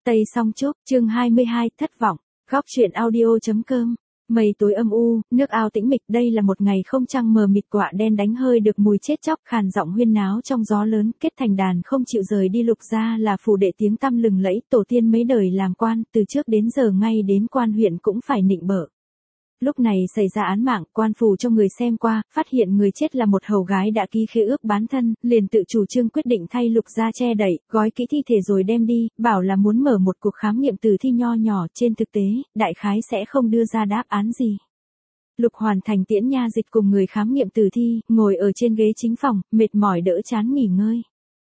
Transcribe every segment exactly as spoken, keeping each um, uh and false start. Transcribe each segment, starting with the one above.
Tây Song Trúc, chương hai mươi hai, thất vọng. Góc truyện audio.com. Mây tối âm u, nước ao tĩnh mịch, đây là một ngày không trăng mờ mịt, quạ đen đánh hơi được mùi chết chóc, khàn giọng huyên náo trong gió lớn, kết thành đàn không chịu rời đi. Lục gia là phủ đệ tiếng tăm lừng lẫy, tổ tiên mấy đời làm quan, từ trước đến giờ ngay đến quan huyện cũng phải nịnh bợ. Lúc này xảy ra án mạng, quan phủ cho người xem qua, phát hiện người chết là một hầu gái đã ký khế ước bán thân, liền tự chủ trương quyết định thay Lục gia che đậy, gói kỹ thi thể rồi đem đi, bảo là muốn mở một cuộc khám nghiệm tử thi nho nhỏ, trên thực tế, đại khái sẽ không đưa ra đáp án gì. Lục Hoàn Thành tiễn nha dịch cùng người khám nghiệm tử thi, ngồi ở trên ghế chính phòng, mệt mỏi đỡ chán nghỉ ngơi.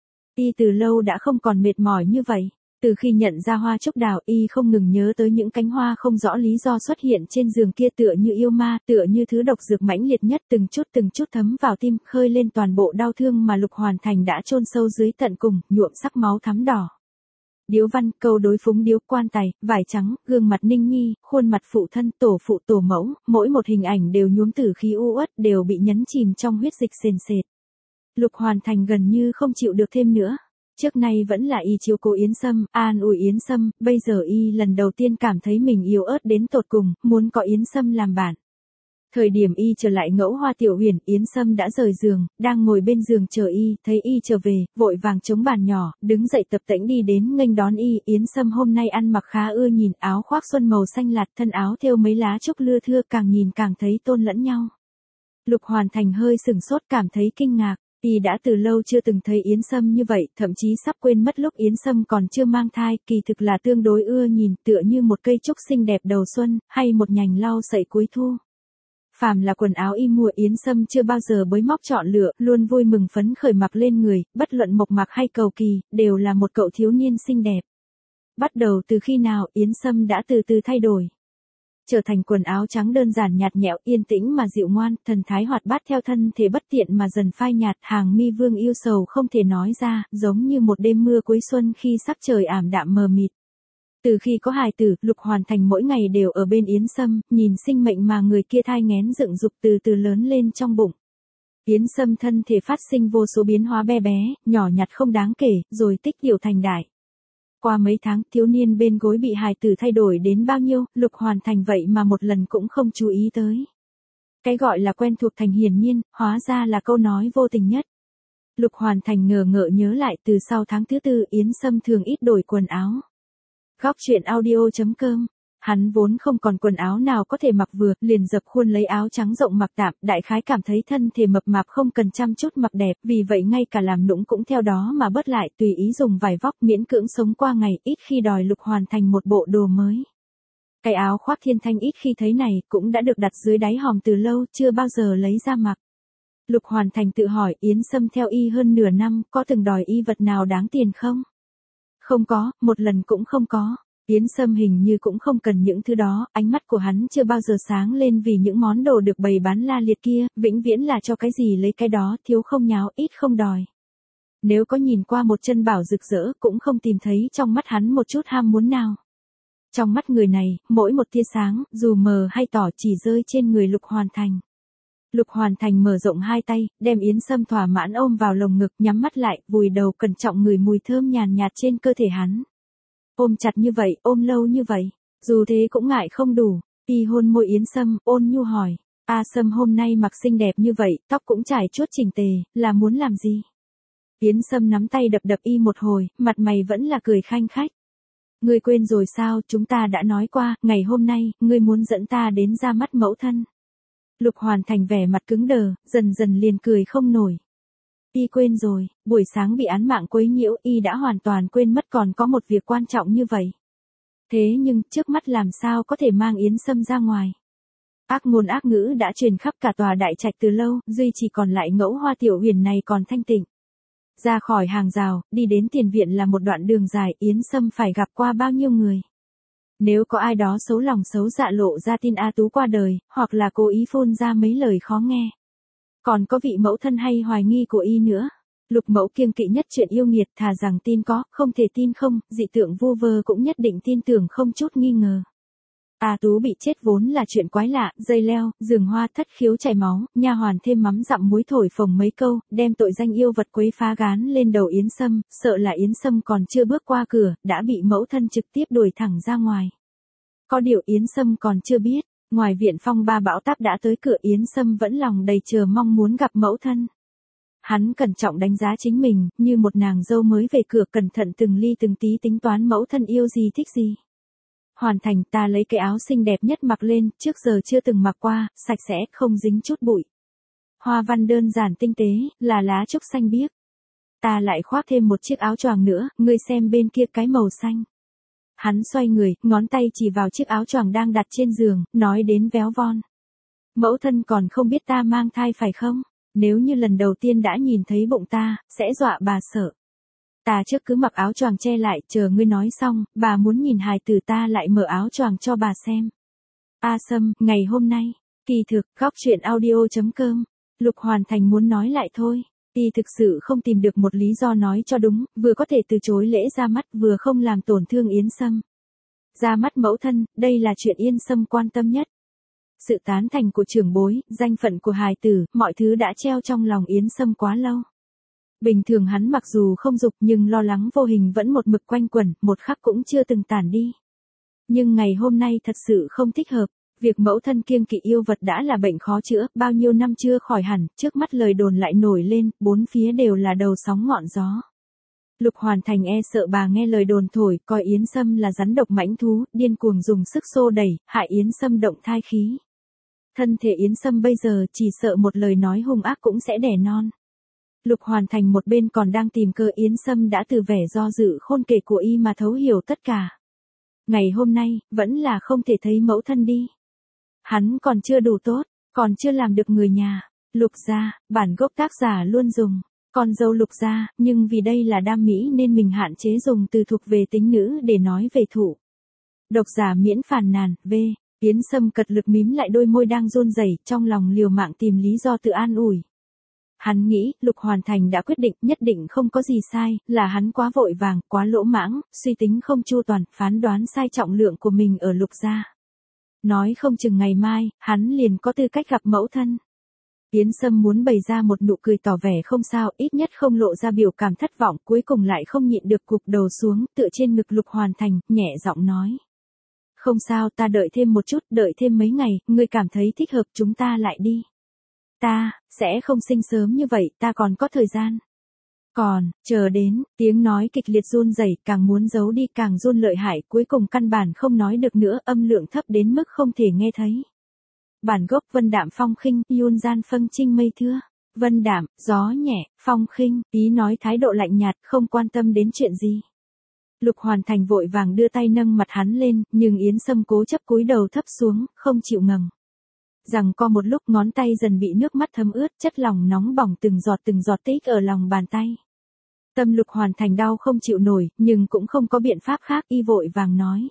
Y từ lâu đã không còn mệt mỏi như vậy. Từ khi nhận ra hoa trúc đào, y không ngừng nhớ tới những cánh hoa không rõ lý do xuất hiện trên giường kia, tựa như yêu ma, tựa như thứ độc dược mãnh liệt nhất, từng chút từng chút thấm vào tim, khơi lên toàn bộ đau thương mà Lục Hoàn Thành đã chôn sâu dưới tận cùng, nhuộm sắc máu thắm đỏ. Điếu văn, câu đối phúng điếu, quan tài, vải trắng, gương mặt Ninh Nhi, khuôn mặt phụ thân, tổ phụ tổ mẫu, mỗi một hình ảnh đều nhuốm tử khí u uất, đều bị nhấn chìm trong huyết dịch sền sệt. Lục Hoàn Thành gần như không chịu được thêm nữa. Trước nay vẫn là y chiếu cố Yến Sâm, an ủi Yến Sâm, bây giờ y lần đầu tiên cảm thấy mình yếu ớt đến tột cùng, muốn có Yến Sâm làm bạn. Thời điểm y trở lại Ngẫu Hoa Tiểu Huyền, Yến Sâm đã rời giường, đang ngồi bên giường chờ y, thấy y trở về, vội vàng chống bàn nhỏ, đứng dậy tập tễnh đi đến nghênh đón y. Yến Sâm hôm nay ăn mặc khá ưa nhìn, áo khoác xuân màu xanh lạt, thân áo thêu mấy lá trúc lưa thưa, càng nhìn càng thấy tôn lẫn nhau. Lục Hoàn Thành hơi sừng sốt, cảm thấy kinh ngạc. Y đã từ lâu chưa từng thấy Yến Sâm như vậy, thậm chí sắp quên mất lúc Yến Sâm còn chưa mang thai, kỳ thực là tương đối ưa nhìn, tựa như một cây trúc xinh đẹp đầu xuân, hay một nhành lau sậy cuối thu. Phàm là quần áo y mua, Yến Sâm chưa bao giờ bới móc chọn lựa, luôn vui mừng phấn khởi mặc lên người, bất luận mộc mạc hay cầu kỳ, đều là một cậu thiếu niên xinh đẹp. Bắt đầu từ khi nào, Yến Sâm đã từ từ thay đổi. Trở thành quần áo trắng đơn giản nhạt nhẽo, yên tĩnh mà dịu ngoan, thần thái hoạt bát theo thân thể bất tiện mà dần phai nhạt, hàng mi vương yêu sầu không thể nói ra, giống như một đêm mưa cuối xuân khi sắc trời ảm đạm mờ mịt. Từ khi có hài tử, Lục Hoàn Thành mỗi ngày đều ở bên Yến Sâm, nhìn sinh mệnh mà người kia thai nghén dựng dục từ từ lớn lên trong bụng. Yến Sâm thân thể phát sinh vô số biến hóa bé bé, nhỏ nhặt không đáng kể, rồi tích tiểu thành đại. Qua mấy tháng, thiếu niên bên gối bị hài tử thay đổi đến bao nhiêu, Lục Hoàn Thành vậy mà một lần cũng không chú ý tới. Cái gọi là quen thuộc thành hiển nhiên, hóa ra là câu nói vô tình nhất. Lục Hoàn Thành ngờ ngợ nhớ lại, từ sau tháng thứ tư, Yến Sâm thường ít đổi quần áo. Góc truyện audio.com. Hắn vốn không còn quần áo nào có thể mặc vừa, liền dập khuôn lấy áo trắng rộng mặc tạm, đại khái cảm thấy thân thể mập mạp không cần chăm chút mặc đẹp, vì vậy ngay cả làm nũng cũng theo đó mà bớt lại, tùy ý dùng vải vóc miễn cưỡng sống qua ngày, ít khi đòi Lục Hoàn Thành một bộ đồ mới. Cái áo khoác thiên thanh ít khi thấy này, cũng đã được đặt dưới đáy hòm từ lâu, chưa bao giờ lấy ra mặc. Lục Hoàn Thành tự hỏi, Yến Sâm theo y hơn nửa năm, có từng đòi y vật nào đáng tiền không? Không có, một lần cũng không có. Yến Sâm hình như cũng không cần những thứ đó, ánh mắt của hắn chưa bao giờ sáng lên vì những món đồ được bày bán la liệt kia, vĩnh viễn là cho cái gì lấy cái đó, thiếu không nháo, ít không đòi. Nếu có nhìn qua một chân bảo rực rỡ, cũng không tìm thấy trong mắt hắn một chút ham muốn nào. Trong mắt người này, mỗi một tia sáng, dù mờ hay tỏ, chỉ rơi trên người Lục Hoàn Thành. Lục Hoàn Thành mở rộng hai tay, đem Yến Sâm thỏa mãn ôm vào lồng ngực, nhắm mắt lại, vùi đầu cẩn trọng ngửi mùi thơm nhàn nhạt trên cơ thể hắn. Ôm chặt như vậy, ôm lâu như vậy, dù thế cũng ngại không đủ. Y hôn môi Yến Sâm, ôn nhu hỏi, A Sâm hôm nay mặc xinh đẹp như vậy, tóc cũng trải chuốt chỉnh tề, là muốn làm gì? Yến Sâm nắm tay đập đập y một hồi, mặt mày vẫn là cười khanh khách. Ngươi quên rồi sao, chúng ta đã nói qua, ngày hôm nay, ngươi muốn dẫn ta đến ra mắt mẫu thân. Lục Hoàn Thành vẻ mặt cứng đờ, dần dần liền cười không nổi. Y quên rồi, buổi sáng bị án mạng quấy nhiễu, y đã hoàn toàn quên mất còn có một việc quan trọng như vậy. Thế nhưng, trước mắt làm sao có thể mang Yến Sâm ra ngoài. Ác ngôn ác ngữ đã truyền khắp cả tòa đại trạch từ lâu, duy chỉ còn lại Ngẫu Hoa Tiểu Huyền này còn thanh tịnh. Ra khỏi hàng rào, đi đến tiền viện là một đoạn đường dài, Yến Sâm phải gặp qua bao nhiêu người. Nếu có ai đó xấu lòng xấu dạ lộ ra tin A Tú qua đời, hoặc là cố ý phun ra mấy lời khó nghe. Còn có vị mẫu thân hay hoài nghi của y nữa. Lục mẫu kiêng kỵ nhất chuyện yêu nghiệt, thà rằng tin có, không thể tin không, dị tượng vu vơ cũng nhất định tin tưởng không chút nghi ngờ. A Tú bị chết vốn là chuyện quái lạ, dây leo, giường hoa, thất khiếu chảy máu, nha hoàn thêm mắm dặm muối thổi phồng mấy câu, đem tội danh yêu vật quấy phá gán lên đầu Yến Sâm, sợ là Yến Sâm còn chưa bước qua cửa, đã bị mẫu thân trực tiếp đuổi thẳng ra ngoài. Có điều Yến Sâm còn chưa biết, ngoài viện phong ba bão táp đã tới cửa, Yến Sâm vẫn lòng đầy chờ mong muốn gặp mẫu thân. Hắn cẩn trọng đánh giá chính mình, như một nàng dâu mới về cửa, cẩn thận từng ly từng tí tính toán mẫu thân yêu gì thích gì. Hoàn thành, ta lấy cái áo xinh đẹp nhất mặc lên, trước giờ chưa từng mặc qua, sạch sẽ, không dính chút bụi. Hoa văn đơn giản tinh tế, là lá trúc xanh biếc. Ta lại khoác thêm một chiếc áo choàng nữa, ngươi xem bên kia cái màu xanh. Hắn xoay người, ngón tay chỉ vào chiếc áo choàng đang đặt trên giường, nói đến véo von. Mẫu thân còn không biết ta mang thai phải không? Nếu như lần đầu tiên đã nhìn thấy bụng ta, sẽ dọa bà sợ. Ta trước cứ mặc áo choàng che lại, chờ ngươi nói xong, bà muốn nhìn hài tử ta lại mở áo choàng cho bà xem. A Sâm, ngày hôm nay, kỳ thực, góc truyện audio chấm com, Lục Hoàn Thành muốn nói lại thôi. Y thực sự không tìm được một lý do nói cho đúng, vừa có thể từ chối lễ ra mắt, vừa không làm tổn thương Yến Sâm. Ra mắt mẫu thân, đây là chuyện Yến Sâm quan tâm nhất. Sự tán thành của trưởng bối, danh phận của hài tử, mọi thứ đã treo trong lòng Yến Sâm quá lâu. Bình thường hắn mặc dù không dục nhưng lo lắng vô hình vẫn một mực quanh quẩn, một khắc cũng chưa từng tản đi. Nhưng ngày hôm nay thật sự không thích hợp, việc mẫu thân kiêng kỵ yêu vật đã là bệnh khó chữa, bao nhiêu năm chưa khỏi hẳn, trước mắt lời đồn lại nổi lên, bốn phía đều là đầu sóng ngọn gió. Lục Hoàn Thành e sợ bà nghe lời đồn thổi, coi Yến Sâm là rắn độc mãnh thú, điên cuồng dùng sức xô đẩy, hại Yến Sâm động thai khí. Thân thể Yến Sâm bây giờ chỉ sợ một lời nói hung ác cũng sẽ đẻ non. Lục Hoàn Thành một bên còn đang tìm cơ, Yến Sâm đã từ vẻ do dự khôn kể của y mà thấu hiểu tất cả. Ngày hôm nay, vẫn là không thể thấy mẫu thân đi. Hắn còn chưa đủ tốt, còn chưa làm được người nhà. Lục gia, bản gốc tác giả luôn dùng con dâu Lục gia, nhưng vì đây là đam mỹ nên mình hạn chế dùng từ thuộc về tính nữ để nói về thụ. Độc giả miễn phàn nàn, v. Yến Sâm cật lực mím lại đôi môi đang run rẩy, trong lòng liều mạng tìm lý do tự an ủi. Hắn nghĩ, Lục Hoàn Thành đã quyết định, nhất định không có gì sai, là hắn quá vội vàng, quá lỗ mãng, suy tính không chu toàn, phán đoán sai trọng lượng của mình ở Lục gia. Nói không chừng ngày mai, hắn liền có tư cách gặp mẫu thân. Yến Sâm muốn bày ra một nụ cười tỏ vẻ không sao, ít nhất không lộ ra biểu cảm thất vọng, cuối cùng lại không nhịn được gục đầu xuống, tựa trên ngực Lục Hoàn Thành, nhẹ giọng nói. Không sao, ta đợi thêm một chút, đợi thêm mấy ngày, ngươi cảm thấy thích hợp chúng ta lại đi. Ta, sẽ không sinh sớm như vậy, ta còn có thời gian. Còn, chờ đến, tiếng nói kịch liệt run rẩy, càng muốn giấu đi càng run lợi hại, cuối cùng căn bản không nói được nữa, âm lượng thấp đến mức không thể nghe thấy. Bản gốc vân đạm phong khinh, yun gian phân trinh mây thưa. Vân đạm, gió nhẹ, phong khinh, ý nói thái độ lạnh nhạt, không quan tâm đến chuyện gì. Lục Hoàn Thành vội vàng đưa tay nâng mặt hắn lên, nhưng Yến Sâm cố chấp cúi đầu thấp xuống, không chịu ngẩng. Rằng co một lúc ngón tay dần bị nước mắt thấm ướt, chất lòng nóng bỏng từng giọt từng giọt tích ở lòng bàn tay. Tâm Lục Hoàn Thành đau không chịu nổi, nhưng cũng không có biện pháp khác, y vội vàng nói.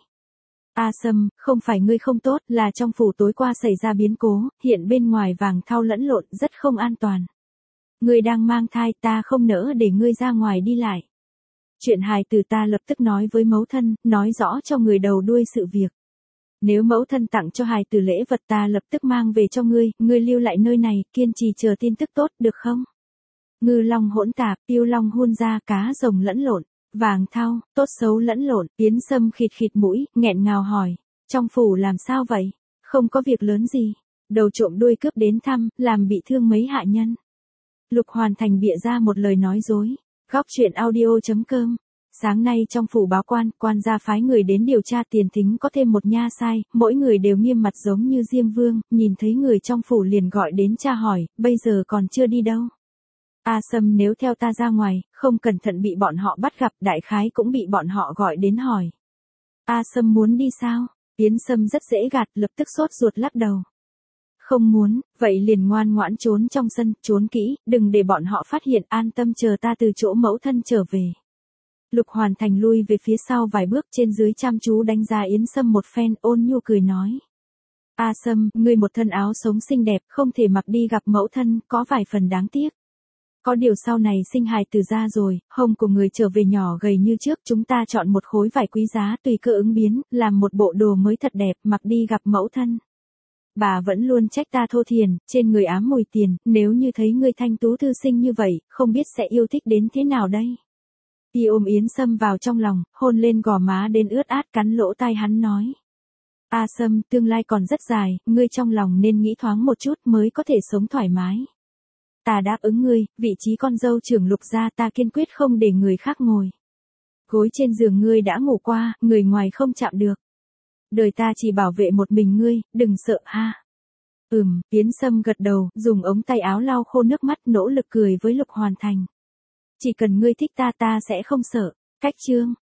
A Sâm, không phải ngươi không tốt, là trong phủ tối qua xảy ra biến cố, hiện bên ngoài vàng thau lẫn lộn, rất không an toàn. Ngươi đang mang thai, ta không nỡ để ngươi ra ngoài đi lại. Chuyện hài từ ta lập tức nói với mẫu thân, nói rõ cho người đầu đuôi sự việc. Nếu mẫu thân tặng cho hài từ lễ vật ta lập tức mang về cho ngươi, ngươi lưu lại nơi này, kiên trì chờ tin tức tốt, được không? Ngư long hỗn tạp, tiêu long hun ra, cá rồng lẫn lộn, vàng thau, tốt xấu lẫn lộn, Yến Sâm khịt khịt mũi, nghẹn ngào hỏi, trong phủ làm sao vậy? Không có việc lớn gì, đầu trộm đuôi cướp đến thăm, làm bị thương mấy hạ nhân. Lục Hoàn Thành bịa ra một lời nói dối. Góc truyện audio chấm com. Sáng nay trong phủ báo quan, quan gia phái người đến điều tra tiền thính có thêm một nha sai, mỗi người đều nghiêm mặt giống như Diêm Vương, nhìn thấy người trong phủ liền gọi đến tra hỏi, bây giờ còn chưa đi đâu. A Sâm, nếu theo ta ra ngoài, không cẩn thận bị bọn họ bắt gặp, đại khái cũng bị bọn họ gọi đến hỏi. A Sâm muốn đi sao? Yến Sâm rất dễ gạt, lập tức sốt ruột lắc đầu. Không muốn, vậy liền ngoan ngoãn trốn trong sân, trốn kỹ, đừng để bọn họ phát hiện, an tâm chờ ta từ chỗ mẫu thân trở về. Lục Hoàn Thành lui về phía sau vài bước, trên dưới chăm chú đánh giá Yến Sâm một phen, ôn nhu cười nói. A Sâm, ngươi một thân áo sống xinh đẹp, không thể mặc đi gặp mẫu thân, có vài phần đáng tiếc. Có điều sau này sinh hài tử ra rồi, hông của người trở về nhỏ gầy như trước, chúng ta chọn một khối vải quý giá tùy cơ ứng biến, làm một bộ đồ mới thật đẹp, mặc đi gặp mẫu thân. Bà vẫn luôn trách ta thô thiền, trên người ám mùi tiền, nếu như thấy ngươi thanh tú thư sinh như vậy, không biết sẽ yêu thích đến thế nào đây. Y ôm Yến Sâm vào trong lòng, hôn lên gò má đến ướt át, cắn lỗ tai hắn nói. A Sâm, tương lai còn rất dài, ngươi trong lòng nên nghĩ thoáng một chút mới có thể sống thoải mái. Ta đáp ứng ngươi, vị trí con dâu trưởng Lục gia ta kiên quyết không để người khác ngồi. Gối trên giường ngươi đã ngủ qua, người ngoài không chạm được. Đời ta chỉ bảo vệ một mình ngươi, đừng sợ ha. Ừm, Yến Sâm gật đầu, dùng ống tay áo lau khô nước mắt, nỗ lực cười với Lục Hoàn Thành. Chỉ cần ngươi thích ta ta sẽ không sợ. Cách chương